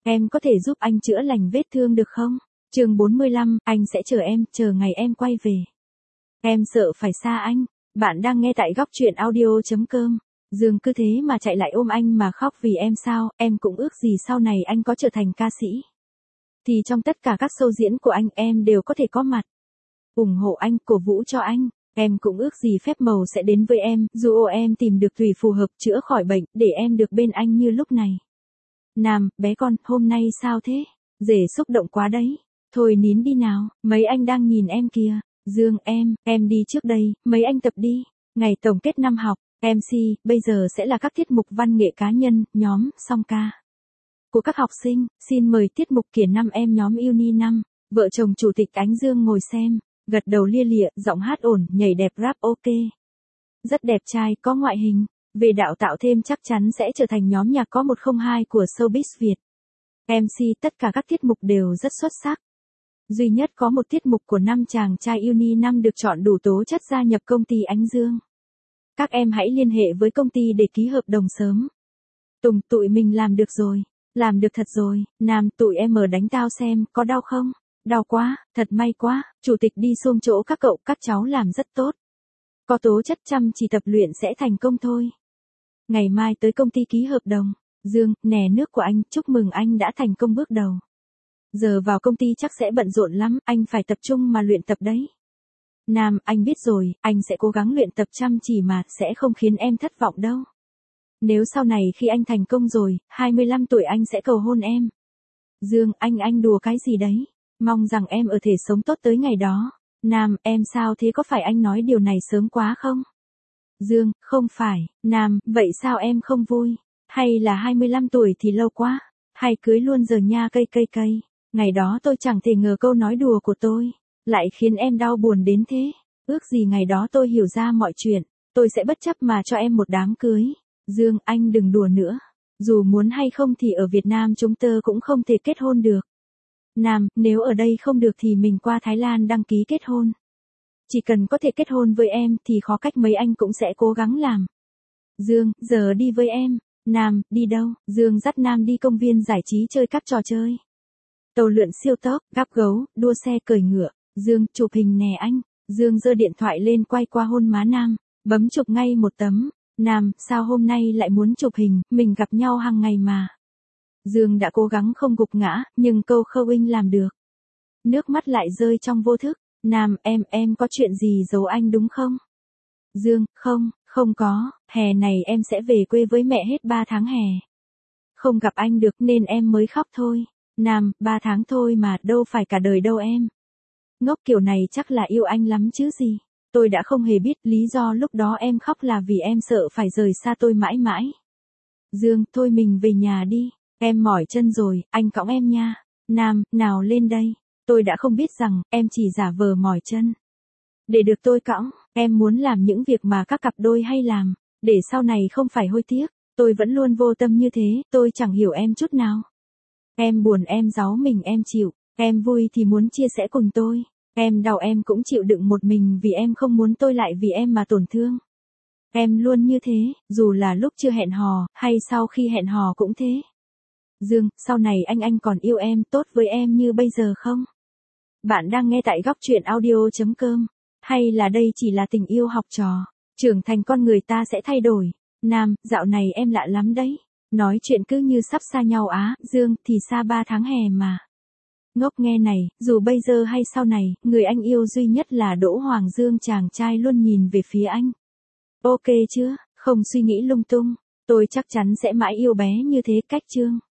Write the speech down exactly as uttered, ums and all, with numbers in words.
Em có thể giúp anh chữa lành vết thương được không? Chương bốn mươi lăm, anh sẽ chờ em, chờ ngày em quay về. Em sợ phải xa anh. Bạn đang nghe tại góc truyện audio chấm com. Dương cứ thế mà chạy lại ôm anh mà khóc vì em sao, em cũng ước gì sau này anh có trở thành ca sĩ. Thì trong tất cả các show diễn của anh em đều có thể có mặt. ủng hộ anh, cổ vũ cho anh. Em cũng ước gì phép màu sẽ đến với em, dù ô em tìm được thủy phù hợp chữa khỏi bệnh, để em được bên anh như lúc này. Nam, bé con, hôm nay sao thế? Rể xúc động quá đấy. Thôi nín đi nào, mấy anh đang nhìn em kìa. Dương, em, em đi trước đây, mấy anh tập đi. Ngày tổng kết năm học, em xê, bây giờ sẽ là các tiết mục văn nghệ cá nhân, nhóm, song ca. Của các học sinh, xin mời tiết mục kiển năm em nhóm Uni năm. Vợ chồng chủ tịch Ánh Dương ngồi xem, gật đầu lia lịa, giọng hát ổn, nhảy đẹp rap ok. Rất đẹp trai, có ngoại hình. Về đạo tạo thêm chắc chắn sẽ trở thành nhóm nhạc có một không hai của showbiz Việt. em xê tất cả các tiết mục đều rất xuất sắc. Duy nhất có một tiết mục của năm chàng trai Uni năm được chọn đủ tố chất gia nhập công ty Ánh Dương. Các em hãy liên hệ với công ty để ký hợp đồng sớm. Tùng, tụi mình làm được rồi. Làm được thật rồi. Nam, tụi em ở đánh tao xem, có đau không? Đau quá, thật may quá. Chủ tịch đi xôm chỗ các cậu, các cháu làm rất tốt. Có tố chất chăm chỉ tập luyện sẽ thành công thôi. Ngày mai tới công ty ký hợp đồng. Dương, nè nước của anh, chúc mừng anh đã thành công bước đầu. Giờ vào công ty chắc sẽ bận rộn lắm, anh phải tập trung mà luyện tập đấy. Nam, anh biết rồi, anh sẽ cố gắng luyện tập chăm chỉ mà, sẽ không khiến em thất vọng đâu. Nếu sau này khi anh thành công rồi, hai mươi lăm tuổi anh sẽ cầu hôn em. Dương, anh anh đùa cái gì đấy? Mong rằng em ở thể sống tốt tới ngày đó. Nam, em sao thế, có phải anh nói điều này sớm quá không? Dương, không phải. Nam, vậy sao em không vui? Hay là hai mươi lăm tuổi thì lâu quá? Hay cưới luôn giờ nha cây cây cây. Ngày đó tôi chẳng thể ngờ câu nói đùa của tôi lại khiến em đau buồn đến thế. Ước gì ngày đó tôi hiểu ra mọi chuyện, tôi sẽ bất chấp mà cho em một đám cưới. Dương, anh đừng đùa nữa. Dù muốn hay không thì ở Việt Nam chúng tớ cũng không thể kết hôn được. Nam, nếu ở đây không được thì mình qua Thái Lan đăng ký kết hôn. Chỉ cần có thể kết hôn với em thì khó cách mấy anh cũng sẽ cố gắng làm. Dương, giờ đi với em. Nam, đi đâu? Dương dắt Nam đi công viên giải trí chơi các trò chơi. Tàu lượn siêu tốc, gắp gấu, đua xe cởi ngựa. Dương, chụp hình nè anh. Dương giơ điện thoại lên quay qua hôn má Nam, bấm chụp ngay một tấm. Nam, sao hôm nay lại muốn chụp hình, mình gặp nhau hàng ngày mà. Dương đã cố gắng không gục ngã, nhưng câu khâu-inh làm được. Nước mắt lại rơi trong vô thức. Nam, em, em có chuyện gì giấu anh đúng không? Dương, không, không có, hè này em sẽ về quê với mẹ hết ba tháng hè. Không gặp anh được nên em mới khóc thôi. Nam, ba tháng thôi mà, đâu phải cả đời đâu em. Ngốc kiểu này chắc là yêu anh lắm chứ gì. Tôi đã không hề biết lý do lúc đó em khóc là vì em sợ phải rời xa tôi mãi mãi. Dương, thôi mình về nhà đi. Em mỏi chân rồi, anh cõng em nha. Nam, nào lên đây. Tôi đã không biết rằng, em chỉ giả vờ mỏi chân. Để được tôi cõng, em muốn làm những việc mà các cặp đôi hay làm. Để sau này không phải hối tiếc. Tôi vẫn luôn vô tâm như thế, tôi chẳng hiểu em chút nào. Em buồn em cáu mình em chịu. Em vui thì muốn chia sẻ cùng tôi. Em đau em cũng chịu đựng một mình vì em không muốn tôi lại vì em mà tổn thương. Em luôn như thế, dù là lúc chưa hẹn hò, hay sau khi hẹn hò cũng thế. Dương, sau này anh anh còn yêu em, tốt với em như bây giờ không? Bạn đang nghe tại góc truyện audio chấm com. Hay là đây chỉ là tình yêu học trò? Trưởng thành con người ta sẽ thay đổi. Nam, dạo này em lạ lắm đấy. Nói chuyện cứ như sắp xa nhau á. Dương, thì xa ba tháng hè mà. Ngốc nghe này, dù bây giờ hay sau này, người anh yêu duy nhất là Đỗ Hoàng Dương, chàng trai luôn nhìn về phía anh. Ok chưa? Không suy nghĩ lung tung. Tôi chắc chắn sẽ mãi yêu bé như thế, cách chương.